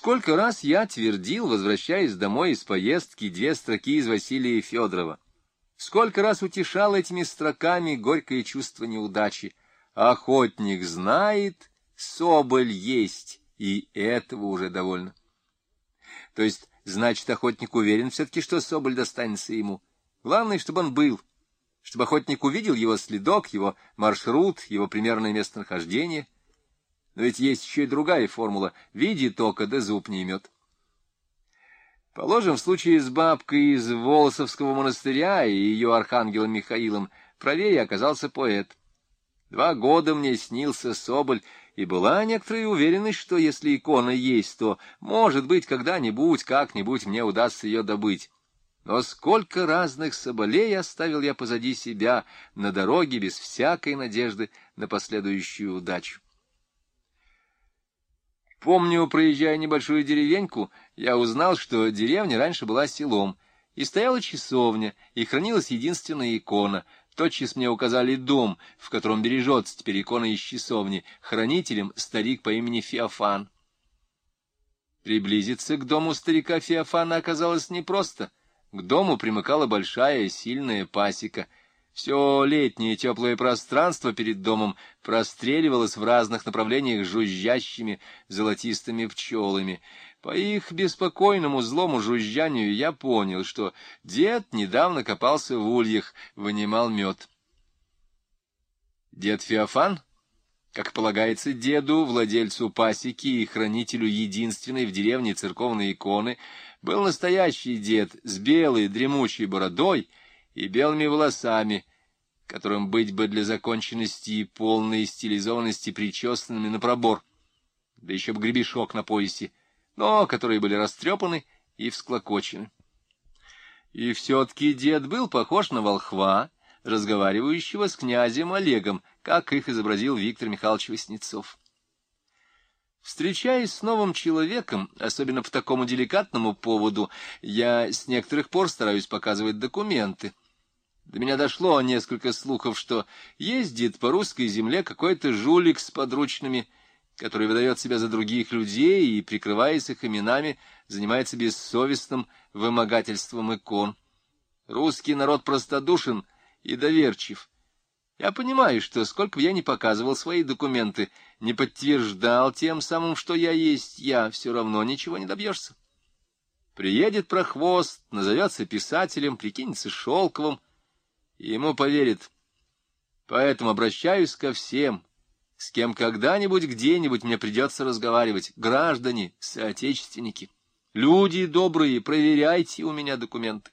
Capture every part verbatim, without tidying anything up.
Сколько раз я твердил, возвращаясь домой из поездки, две строки из Василия Федорова. Сколько раз утешал этими строками горькое чувство неудачи. Охотник знает, соболь есть, и этого уже довольно. То есть, значит, охотник уверен все-таки, что соболь достанется ему. Главное, чтобы он был, чтобы охотник увидел его следок, его маршрут, его примерное местонахождение. Но ведь есть еще и другая формула — видит око, да зуб не имет. Положим, в случае с бабкой из Волосовского монастыря и ее архангелом Михаилом правее оказался поэт. Два года мне снился соболь, и была некоторая уверенность, что если икона есть, то, может быть, когда-нибудь, как-нибудь мне удастся ее добыть. Но сколько разных соболей оставил я позади себя на дороге без всякой надежды на последующую удачу. Помню, проезжая небольшую деревеньку, я узнал, что деревня раньше была селом, и стояла часовня, и хранилась единственная икона. Тотчас мне указали дом, в котором бережется теперь икона из часовни, хранителем старик по имени Феофан. Приблизиться к дому старика Феофана оказалось непросто. К дому примыкала большая сильная пасека. Все летнее теплое пространство перед домом простреливалось в разных направлениях жужжащими золотистыми пчелами. По их беспокойному злому жужжанию я понял, что дед недавно копался в ульях, вынимал мед. Дед Феофан, как полагается деду, владельцу пасеки и хранителю единственной в деревне церковной иконы, был настоящий дед с белой дремучей бородой и белыми волосами, которым быть бы для законченности и полной стилизованности причесанными на пробор, да еще бы гребешок на поясе, но которые были растрепаны и всклокочены. И все-таки дед был похож на волхва, разговаривающего с князем Олегом, как их изобразил Виктор Михайлович Васнецов. Встречаясь с новым человеком, особенно по такому деликатному поводу, я с некоторых пор стараюсь показывать документы. До меня дошло несколько слухов, что ездит по русской земле какой-то жулик с подручными, который выдает себя за других людей и, прикрываясь их именами, занимается бессовестным вымогательством икон. Русский народ простодушен и доверчив. Я понимаю, что сколько бы я ни показывал свои документы, не подтверждал тем самым, что я есть я, все равно ничего не добьешься. Приедет прохвост, назовется писателем, прикинется Шелковым, и ему поверит. Поэтому обращаюсь ко всем, с кем когда-нибудь где-нибудь мне придется разговаривать. Граждане, соотечественники, люди добрые, проверяйте у меня документы.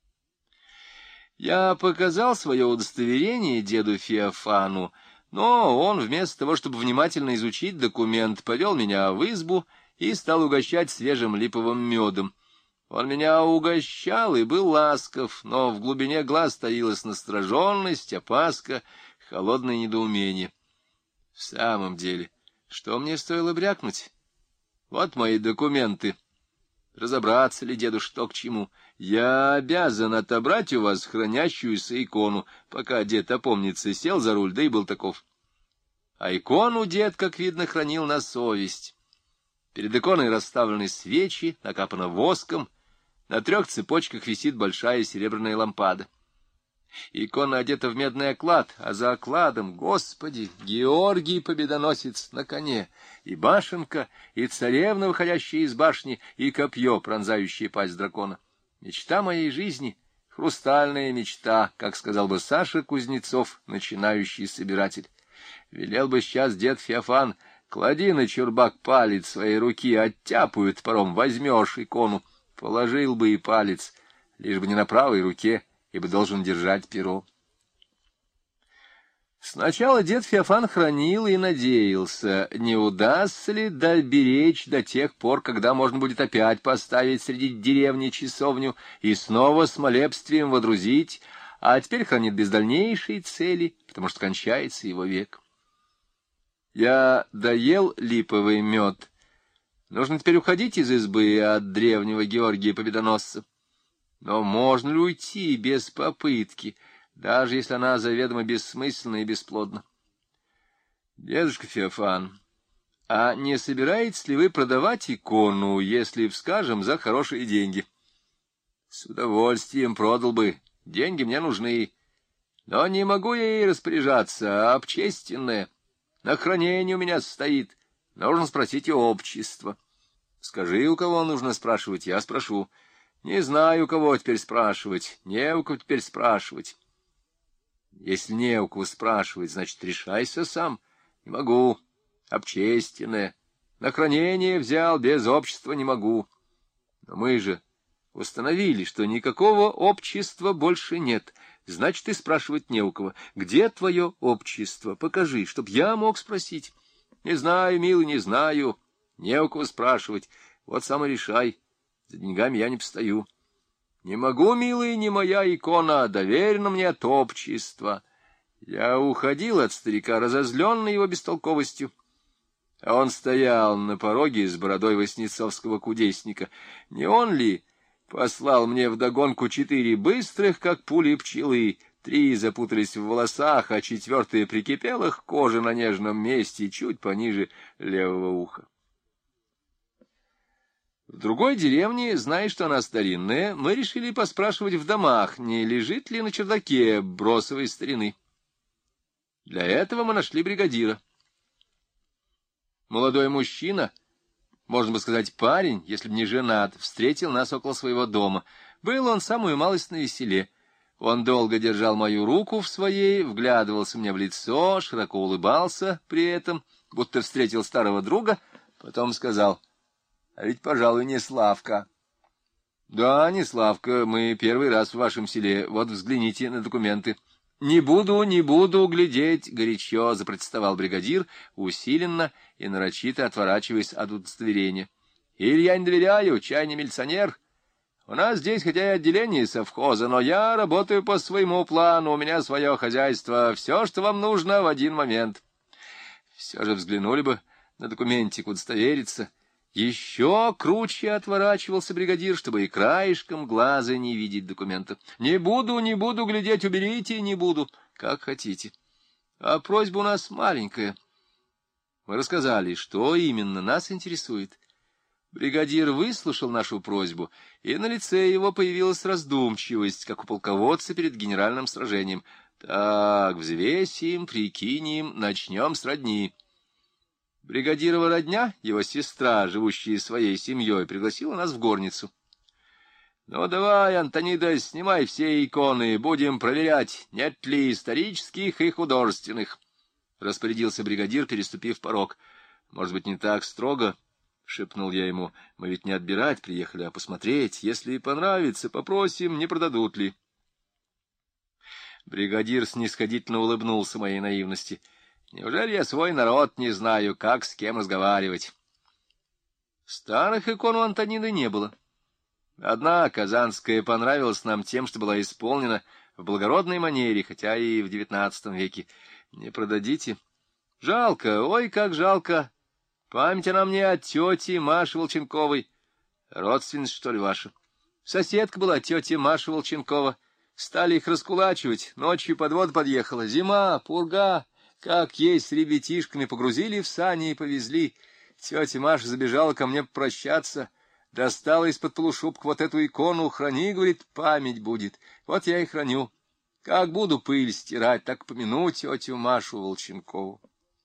Я показал свое удостоверение деду Феофану, но он, вместо того, чтобы внимательно изучить документ, повел меня в избу и стал угощать свежим липовым медом. Он меня угощал и был ласков, но в глубине глаз таилась настороженность, опаска, холодное недоумение. В самом деле, что мне стоило брякнуть? Вот мои документы. Разобраться ли деду, что к чему? Я обязан отобрать у вас хранящуюся икону, пока дед опомнится, сел за руль, да и был таков. А икону дед, как видно, хранил на совесть. Перед иконой расставлены свечи, накапано воском, на трех цепочках висит большая серебряная лампада. Икона одета в медный оклад, а за окладом, Господи, Георгий Победоносец на коне, и башенка, и царевна, выходящая из башни, и копье, пронзающее пасть дракона. Мечта моей жизни, хрустальная мечта, как сказал бы Саша Кузнецов, начинающий собиратель. Велел бы сейчас дед Феофан: клади на чурбак палец своей руки, оттяпают паром, возьмешь икону. Положил бы и палец, лишь бы не на правой руке, ибо должен держать перо. Сначала дед Феофан хранил и надеялся, не удастся ли доберечь до тех пор, когда можно будет опять поставить среди деревни часовню и снова с молебствием водрузить, а теперь хранит без дальнейшей цели, потому что кончается его век. Я доел липовый мед. Нужно теперь уходить из избы от древнего Георгия Победоносца. Но можно ли уйти без попытки, даже если она заведомо бессмысленна и бесплодна? Дедушка Феофан, А не собираетесь ли вы продавать икону, если, скажем, за хорошие деньги? С удовольствием продал бы. Деньги мне нужны. Но не могу я ей распоряжаться, а общественное. На хранении у меня стоит. Нужно спросить у общества. Скажи, у кого нужно спрашивать, я спрошу. Не знаю, у кого теперь спрашивать. Не у кого теперь спрашивать. Если не у кого спрашивать, значит, решайся сам. Не могу. Общественное. На хранение взял, без общества не могу. Но мы же установили, что никакого общества больше нет. Значит, и спрашивать не у кого. Где твое общество? Покажи, чтоб я мог спросить. Не знаю, милый, не знаю. Не у кого спрашивать. Вот сам и решай. За деньгами я не постою. Не могу, милый, не моя икона, доверена мне от общества. Я уходил от старика, разозленный его бестолковостью. А он стоял на пороге с бородой воснецовского кудесника. Не он ли послал мне вдогонку четыре быстрых, как пули, пчелы? Три запутались в волосах, а четвертая прикипела к коже на нежном месте, чуть пониже левого уха. В другой деревне, зная, что она старинная, мы решили поспрашивать в домах, не лежит ли на чердаке бросовой старины. Для этого мы нашли бригадира. Молодой мужчина, можно бы сказать парень, если бы не женат, встретил нас около своего дома. Был он самую малость навеселе. Он долго держал мою руку в своей, вглядывался мне в лицо, широко улыбался при этом, будто встретил старого друга, потом сказал: «А ведь, пожалуй, не Славка». «Да, не Славка, мы первый раз в вашем селе, вот взгляните на документы». «Не буду, не буду глядеть», — горячо запротестовал бригадир, усиленно и нарочито отворачиваясь от удостоверения. «Или я не доверяю, чай не милиционер. У нас здесь хотя и отделение совхоза, но я работаю по своему плану, у меня свое хозяйство, все, что вам нужно в один момент». Все же взглянули бы на документик, удостовериться. Еще круче отворачивался бригадир, чтобы и краешком глаза не видеть документа. «Не буду, не буду глядеть, уберите, не буду». «Как хотите. А просьба у нас маленькая». Мы рассказали, что именно нас интересует. Бригадир выслушал нашу просьбу, и на лице его появилась раздумчивость, как у полководца перед генеральным сражением. «Так, взвесим, прикинем, начнем с родни». Бригадирова родня, его сестра, живущая своей семьей, пригласила нас в горницу. — Ну, давай, Антонида, снимай все иконы, будем проверять, нет ли исторических и художественных, — распорядился бригадир, переступив порог. — Может быть, не так строго? — шепнул я ему. — Мы ведь не отбирать приехали, а посмотреть. Если понравится, попросим, не продадут ли. Бригадир снисходительно улыбнулся моей наивности. Неужели я свой народ не знаю, как с кем разговаривать? Старых икон у Антонины не было. Одна казанская понравилась нам тем, что была исполнена в благородной манере, хотя и в девятнадцатом веке. Не продадите? Жалко, ой, как жалко. Память она мне от тети Маши Волченковой. Родственница, что ли, ваша? Соседка была тетя Маша Волченкова. Стали их раскулачивать. Ночью подвод подъехала. Зима, пурга. Как есть с ребятишками, погрузили в сани и повезли. Тетя Маша забежала ко мне попрощаться, достала из-под полушубка вот эту икону, храни, говорит, память будет. Вот я и храню. Как буду пыль стирать, так помяну тетю Машу Волченкову.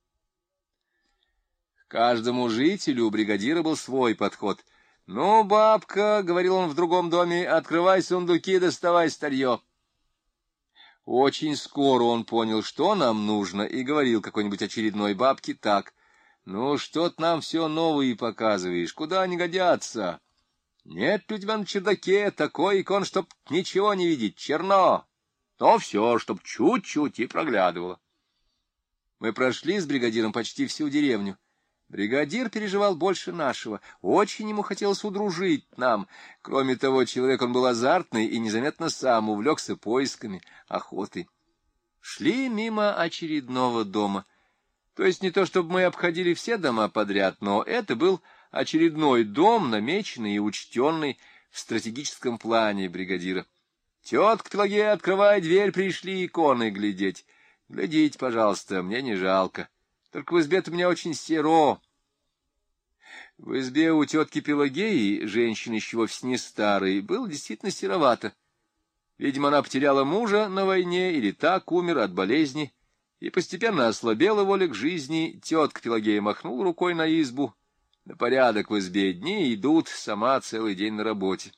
К каждому жителю у бригадира был свой подход. «Ну, бабка, — говорил он в другом доме, — открывай сундуки, доставай старье». Очень скоро он понял, что нам нужно, и говорил какой-нибудь очередной бабке так: «Ну, что-то нам все новые показываешь, куда они годятся? Нет ли у тебя на чердаке такой икон, чтоб ничего не видеть, черно, но все, чтоб чуть-чуть и проглядывало». Мы прошли с бригадиром почти всю деревню. Бригадир переживал больше нашего, очень ему хотелось удружить нам. Кроме того, человек он был азартный и незаметно сам увлекся поисками, охотой. Шли мимо очередного дома. То есть не то, чтобы мы обходили все дома подряд, но это был очередной дом, намеченный и учтенный в стратегическом плане бригадира. «Тетка Пелагея, открывай дверь, пришли иконы глядеть». «Глядите, пожалуйста, мне не жалко. Только в избе-то у меня очень серо. В избе у тетки Пелагеи, женщины еще вовсе не старой, было действительно серовато. Видимо, она потеряла мужа на войне или так умер от болезни, и постепенно ослабела воля к жизни. Тетка Пелагея махнула рукой на избу. На порядок в избе дни идут, сама целый день на работе.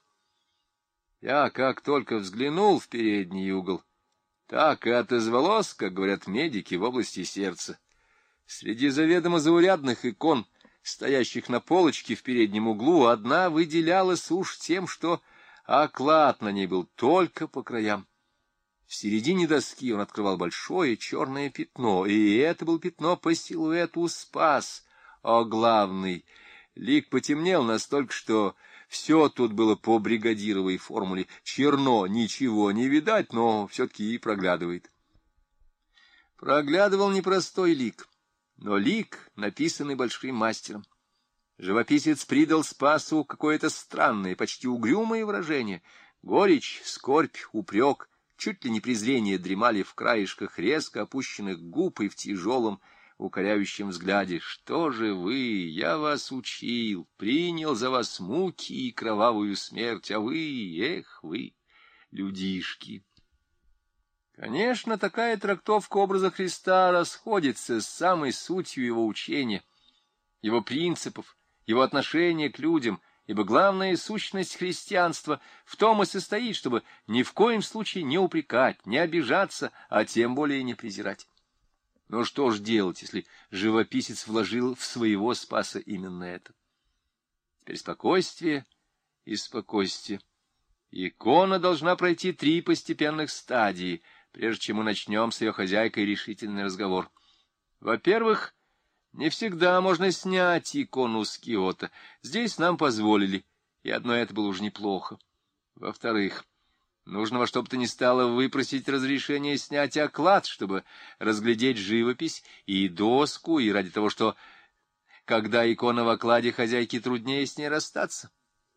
Я как только взглянул в передний угол, так и отозвалось, как говорят медики, в области сердца. Среди заведомо заурядных икон, стоящих на полочке в переднем углу, одна выделялась уж тем, что оклад на ней был только по краям. В середине доски он открывал большое черное пятно, и это было пятно по силуэту Спас, а главный лик потемнел настолько, что все тут было по бригадировой формуле. Черно, ничего не видать, но все-таки и проглядывает. Проглядывал непростой лик, но лик, написанный большим мастером. Живописец придал Спасу какое-то странное, почти угрюмое выражение. Горечь, скорбь, упрек, чуть ли не презрение дремали в краешках резко опущенных губ и в тяжелом, укоряющем взгляде. «Что же вы? Я вас учил, принял за вас муки и кровавую смерть, а вы, эх вы, людишки!» Конечно, такая трактовка образа Христа расходится с самой сутью его учения, его принципов, его отношения к людям, ибо главная сущность христианства в том и состоит, чтобы ни в коем случае не упрекать, не обижаться, а тем более не презирать. Но что ж делать, если живописец вложил в своего Спаса именно это? Теперь спокойствие и спокойствие. Икона должна пройти три постепенных стадии, прежде чем мы начнем с ее хозяйкой решительный разговор. Во-первых, не всегда можно снять икону с киота. Здесь нам позволили, и одно это было уже неплохо. Во-вторых, нужно во что бы то ни стало выпросить разрешение снять оклад, чтобы разглядеть живопись и доску, и ради того, что, когда икона в окладе, хозяйке труднее с ней расстаться.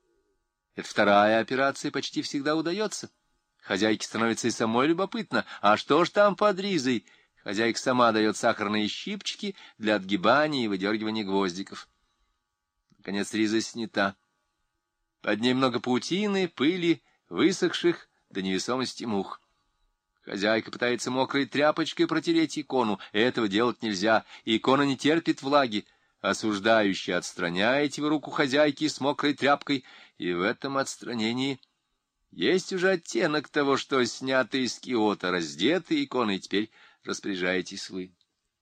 Это вторая операция почти всегда удается. Хозяйке становится и самой любопытно, а что ж там под ризой? Хозяйка сама дает сахарные щипчики для отгибания и выдергивания гвоздиков. Наконец риза снята. Под ней много паутины, пыли, высохших до невесомости мух. Хозяйка пытается мокрой тряпочкой протереть икону. Этого делать нельзя. Икона не терпит влаги. Осуждающий отстраняете вы руку хозяйки с мокрой тряпкой, и в этом отстранении есть уже оттенок того, что снято из киота, раздеты иконы, и теперь распоряжаетесь вы.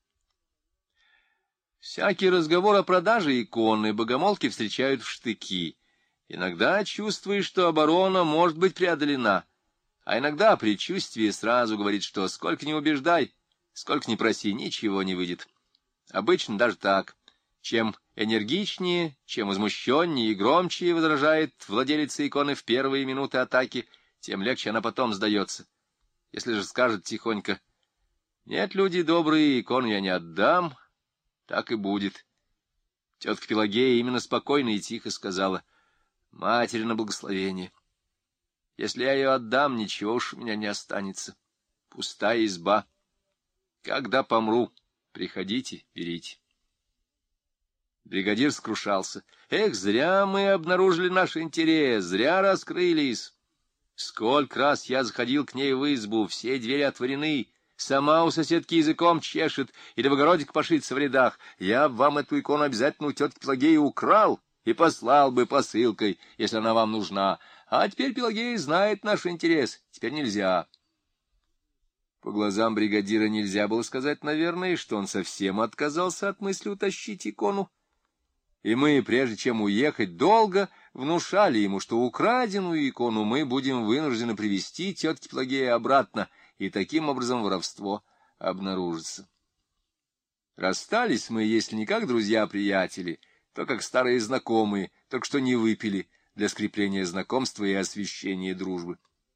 Всякий разговор о продаже иконы богомолки встречают в штыки. Иногда чувствуешь, что оборона может быть преодолена, а иногда предчувствие сразу говорит, что сколько ни убеждай, сколько ни проси, ничего не выйдет. Обычно даже так. Чем энергичнее, чем возмущеннее и громче возражает владелица иконы в первые минуты атаки, тем легче она потом сдается. Если же скажет тихонько: «Нет, люди добрые, икону я не отдам», так и будет. Тетка Пелагея именно спокойно и тихо сказала: «Матери на благословение. Если я ее отдам, ничего уж у меня не останется. Пустая изба. Когда помру, приходите, берите». Бригадир скрушался. «Эх, зря мы обнаружили наш интерес, зря раскрылись. Сколько раз я заходил к ней в избу, все двери отворены, сама у соседки языком чешет, или в огороде копошится в рядах. Я вам эту икону обязательно у тетки Пелагеи украл и послал бы посылкой, если она вам нужна. А теперь Пелагея знает наш интерес, теперь нельзя». По глазам бригадира нельзя было сказать, наверное, что он совсем отказался от мысли утащить икону. И мы, прежде чем уехать, долго внушали ему, что украденную икону мы будем вынуждены привезти тетке Пелагеи обратно, и таким образом воровство обнаружится. Расстались мы, если не как друзья-приятели, то как старые знакомые, только что не выпили для скрепления знакомства и освящения дружбы.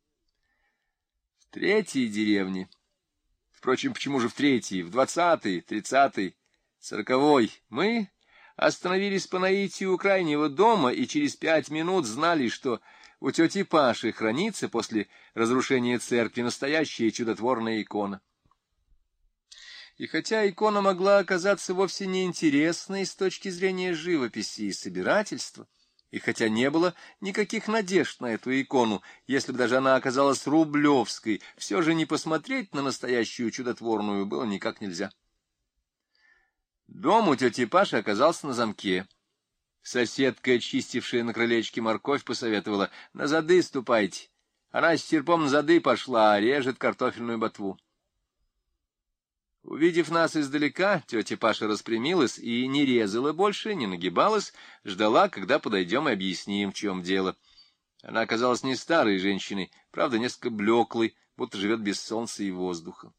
В третьей деревне, впрочем, почему же в третьей, в двадцатой, тридцатой, сороковой, мы остановились по наитию у крайнего дома и через пять минут знали, что у тети Паши хранится после разрушения церкви настоящая чудотворная икона. И хотя икона могла оказаться вовсе неинтересной с точки зрения живописи и собирательства, и хотя не было никаких надежд на эту икону, если бы даже она оказалась рублевской, все же не посмотреть на настоящую чудотворную было никак нельзя. Дом у тети Паши оказался на замке. Соседка, чистившая на крылечке морковь, посоветовала: «На зады ступайте». Она с серпом на зады пошла, режет картофельную ботву. Увидев нас издалека, тетя Паша распрямилась и не резала больше, не нагибалась, ждала, когда подойдем и объясним, в чем дело. Она оказалась не старой женщиной, правда, несколько блеклой, будто живет без солнца и воздуха.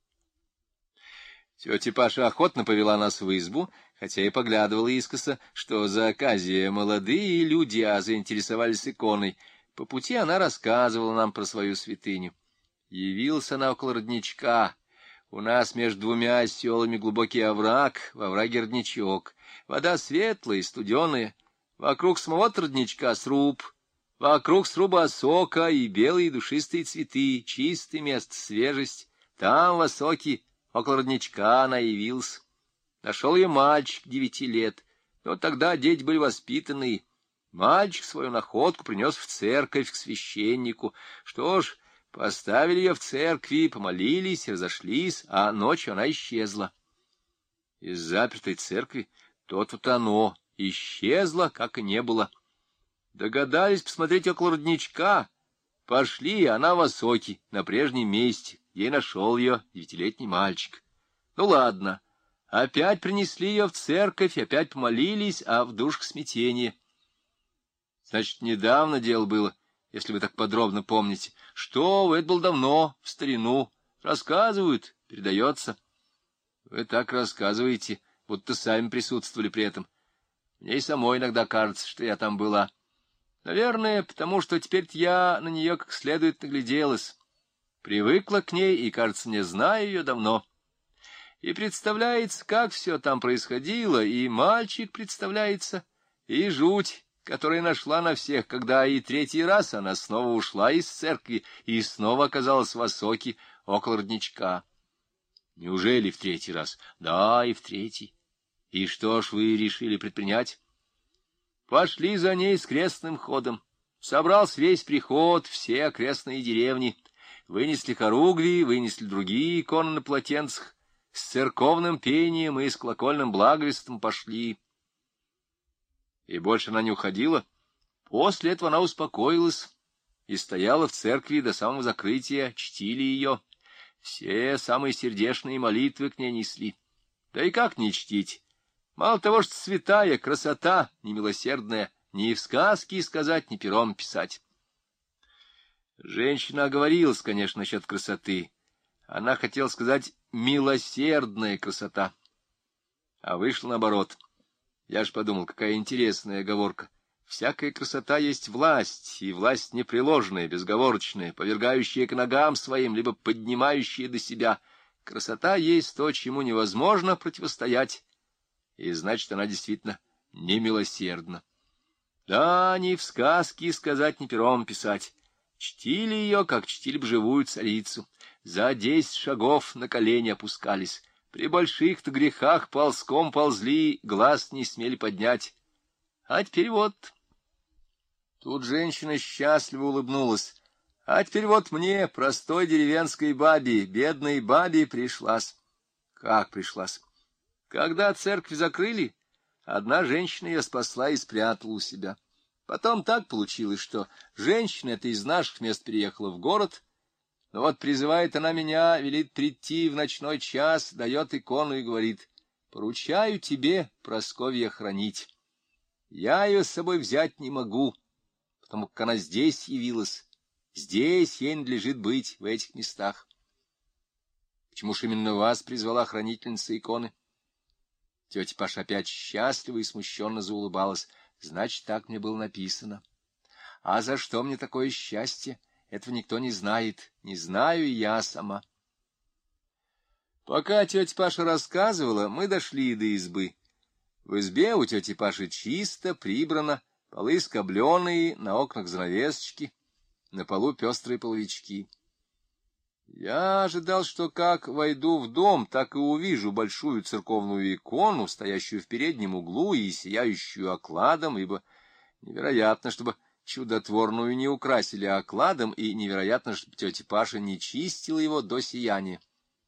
Тетя Паша охотно повела нас в избу, хотя и поглядывала искоса, что за оказия молодые люди, а заинтересовались иконой. По пути она рассказывала нам про свою святыню. Явилась она около родничка. У нас между двумя селами глубокий овраг, во овраге родничок. Вода светлая, студеная. Вокруг самого родничка сруб. Вокруг сруба осока и белые душистые цветы, чистое место, свежесть. Там, в осоке, около родничка, она явилась. Нашел ее мальчик девяти лет. Но тогда дети были воспитанные. Мальчик свою находку принес в церковь к священнику. Что ж, поставили ее в церкви, помолились, разошлись, а ночью она исчезла. Из запертой церкви то-то оно исчезло, как и не было. Догадались посмотреть около родничка. Пошли, она в осоке, на прежнем месте. Ей нашел ее девятилетний мальчик. Ну ладно, опять принесли ее в церковь, опять помолились, а в душ к смятению. Значит, недавно дело было, если вы так подробно помните. Что, это было давно, в старину. Рассказывают, передается. Вы так рассказываете, будто сами присутствовали при этом. Мне и самой иногда кажется, что я там была. Наверное, потому что теперь я на нее как следует нагляделась. Привыкла к ней и, кажется, не знаю ее давно. И представляется, как все там происходило, и мальчик представляется, и жуть, которая нашла на всех, когда и третий раз она снова ушла из церкви и снова оказалась в осоке около родничка. Неужели в третий раз? Да, и в третий. И что ж вы решили предпринять? Пошли за ней с крестным ходом. Собрался весь приход, все окрестные деревни. Вынесли хоругви, вынесли другие иконы на полотенцах. С церковным пением и с колокольным благовестом пошли. И больше она не уходила. После этого она успокоилась и стояла в церкви до самого закрытия, чтили ее. Все самые сердечные молитвы к ней несли. Да и как не чтить? Мало того, что святая красота, немилосердная, ни в сказки сказать, ни пером писать. Женщина оговорилась, конечно, насчет красоты. Она хотела сказать «милосердная красота». А вышло наоборот. Я ж подумал, какая интересная оговорка. Всякая красота есть власть, и власть непреложная, безговорочная, повергающая к ногам своим, либо поднимающая до себя. Красота есть то, чему невозможно противостоять, и значит, она действительно немилосердна. Да, ни в сказки сказать, ни пером писать. Чтили ее, как чтили бы живую царицу. За десять шагов на колени опускались. При больших-то грехах ползком ползли, глаз не смели поднять. А теперь вот... Тут женщина счастливо улыбнулась. А теперь вот мне, простой деревенской бабе, бедной бабе, пришлась. Как пришлась? Когда церковь закрыли, одна женщина ее спасла и спрятала у себя. Потом так получилось, что женщина эта из наших мест переехала в город, но вот призывает она меня, велит прийти в ночной час, дает икону и говорит: «Поручаю тебе, Прасковья, хранить. Я ее с собой взять не могу, потому как она здесь явилась. Здесь ей надлежит быть, в этих местах». Почему ж именно вас призвала хранительница иконы? Тетя Паша опять счастливо и смущенно заулыбалась. Значит, так мне было написано. А за что мне такое счастье? Этого никто не знает. Не знаю и я сама. Пока тетя Паша рассказывала, мы дошли до избы. В избе у тети Паши чисто, прибрано, полы скобленые, на окнах занавесочки, на полу пестрые половички. Я ожидал, что как войду в дом, так и увижу большую церковную икону, стоящую в переднем углу и сияющую окладом, ибо невероятно, чтобы чудотворную не украсили окладом, и невероятно, чтобы тетя Паша не чистила его до сияния.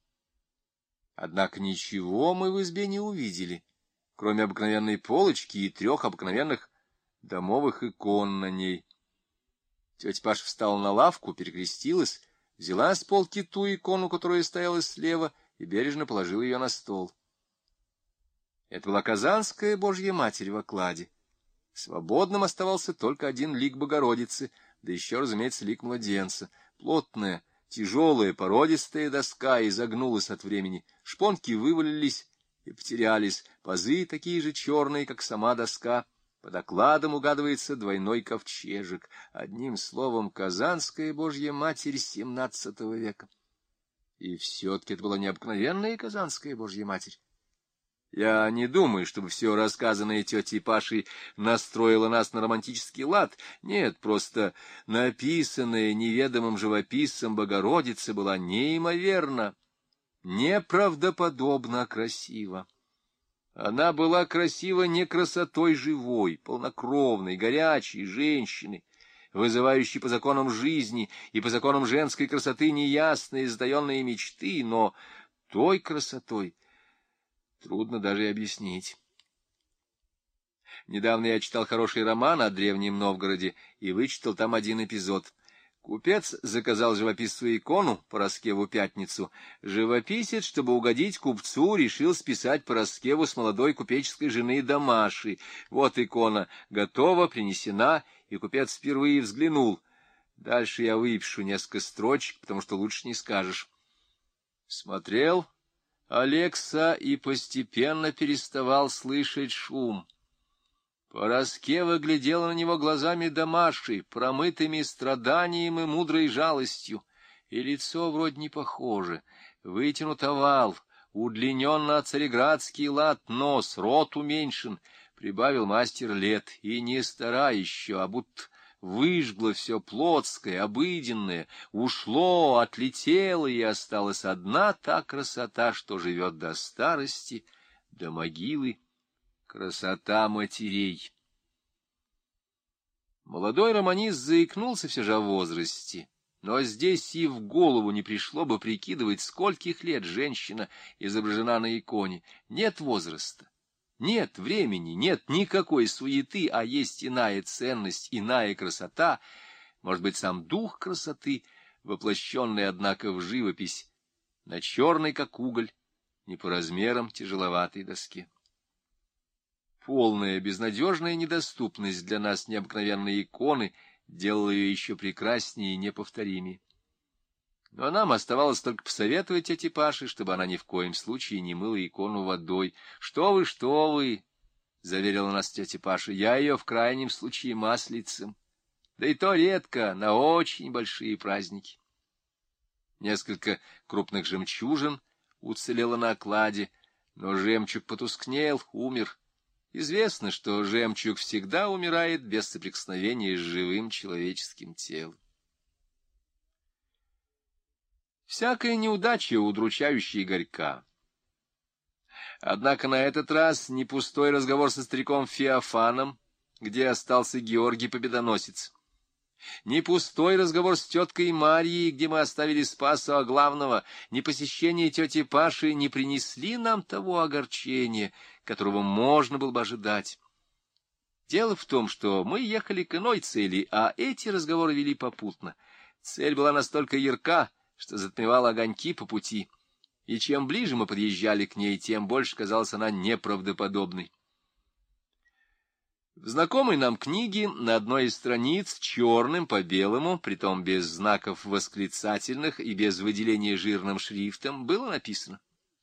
Однако ничего мы в избе не увидели, кроме обыкновенной полочки и трех обыкновенных домовых икон на ней. Тетя Паша встала на лавку, перекрестилась, взяла с полки ту икону, которая стояла слева, и бережно положила ее на стол. Это была Казанская Божья Матерь в окладе. Свободным оставался только один лик Богородицы, да еще, разумеется, лик младенца. Плотная, тяжелая, породистая доска изогнулась от времени, шпонки вывалились и потерялись, пазы такие же черные, как сама доска. Под окладом угадывается двойной ковчежек. Одним словом, Казанская Божья Матерь семнадцатого века. И все-таки это была необыкновенная Казанская Божья Матерь. Я не думаю, чтобы все рассказанное тетей Пашей настроило нас на романтический лад. Нет, просто написанная неведомым живописцем Богородица была неимоверно, неправдоподобно красива. Она была красива не красотой живой, полнокровной, горячей женщины, вызывающей по законам жизни и по законам женской красоты неясные, затаенные мечты, но той красотой трудно даже и объяснить. Недавно я читал хороший роман о древнем Новгороде и вычитал там один эпизод. Купец заказал живописцу икону Параскеву Пятницу. Живописец, чтобы угодить купцу, решил списать Параскеву с молодой купеческой жены Дамаши. Вот икона готова, принесена, и купец впервые взглянул. Дальше я выпишу несколько строчек, потому что лучше не скажешь. Смотрел Алекса и постепенно переставал слышать шум. Параскева глядела на него глазами Дамаши, промытыми страданием и мудрой жалостью, и лицо вроде не похоже, вытянут овал, удлинен на цареградский лад нос, рот уменьшен, прибавил мастер лет, и не стара еще, а будто выжгло все плотское, обыденное, ушло, отлетело, и осталась одна та красота, что живет до старости, до могилы. Красота матерей. Молодой романист заикнулся все же о возрасте, но здесь и в голову не пришло бы прикидывать, скольких лет женщина изображена на иконе. Нет возраста, нет времени, нет никакой суеты, а есть иная ценность, иная красота, может быть, сам дух красоты, воплощенный, однако, в живопись, на черной, как уголь, не по размерам тяжеловатой доске. Полная безнадежная недоступность для нас необыкновенной иконы делала ее еще прекраснее и неповторимее. Но нам оставалось только посоветовать тете Паше, чтобы она ни в коем случае не мыла икону водой. — Что вы, что вы! — заверила нас тетя Паша. — Я ее в крайнем случае маслицем. Да и то редко, на очень большие праздники. Несколько крупных жемчужин уцелело на окладе, но жемчуг потускнел, умер. Известно, что жемчуг всегда умирает без соприкосновения с живым человеческим телом. Всякая неудача удручающая и горька. Однако на этот раз не пустой разговор со стариком Феофаном, где остался Георгий Победоносец, не пустой разговор с теткой Марьей, где мы оставили Спаса Главного, ни посещение тети Паши не принесли нам того огорчения, которого можно было бы ожидать. Дело в том, что мы ехали к иной цели, а эти разговоры вели попутно. Цель была настолько ярка, что затмевала огоньки по пути, и чем ближе мы подъезжали к ней, тем больше казалась она неправдоподобной. В знакомой нам книге на одной из страниц черным по белому, притом без знаков восклицательных и без выделения жирным шрифтом, было написано: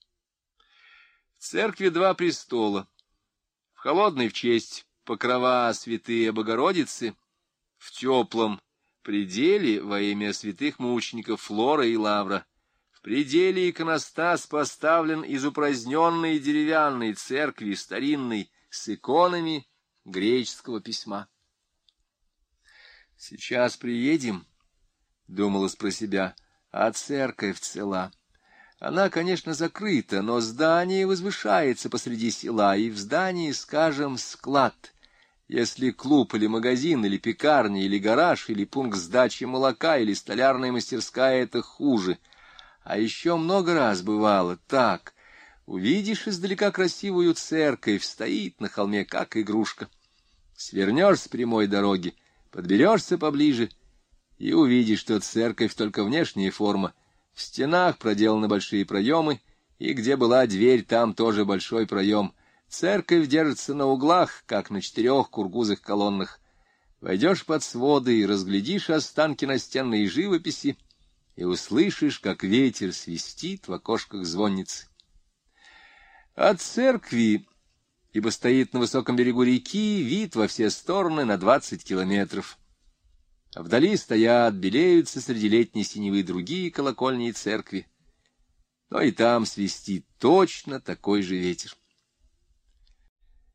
в церкви два престола, в холодной в честь покрова святые Богородицы, в теплом пределе во имя святых мучеников Флора и Лавра. В пределе иконостас поставлен из упраздненной деревянной церкви старинной с иконами греческого письма. «Сейчас приедем», — думалось про себя, а церковь цела. Она, конечно, закрыта, но здание возвышается посреди села, и в здании, скажем, склад. Если клуб или магазин, или пекарня, или гараж, или пункт сдачи молока, или столярная мастерская — это хуже. А еще много раз бывало так. Увидишь издалека красивую церковь, стоит на холме, как игрушка. Свернешь с прямой дороги, подберешься поближе и увидишь, что церковь только внешняя форма. В стенах проделаны большие проемы, и где была дверь, там тоже большой проем. Церковь держится на углах, как на четырех кургузых колоннах. Войдешь под своды и разглядишь останки настенной живописи, и услышишь, как ветер свистит в окошках звонницы. От церкви, ибо стоит на высоком берегу реки, вид во все стороны на двадцать километров. А вдали стоят, белеются среди летней синевы другие колокольни и церкви. Но и там свистит точно такой же ветер.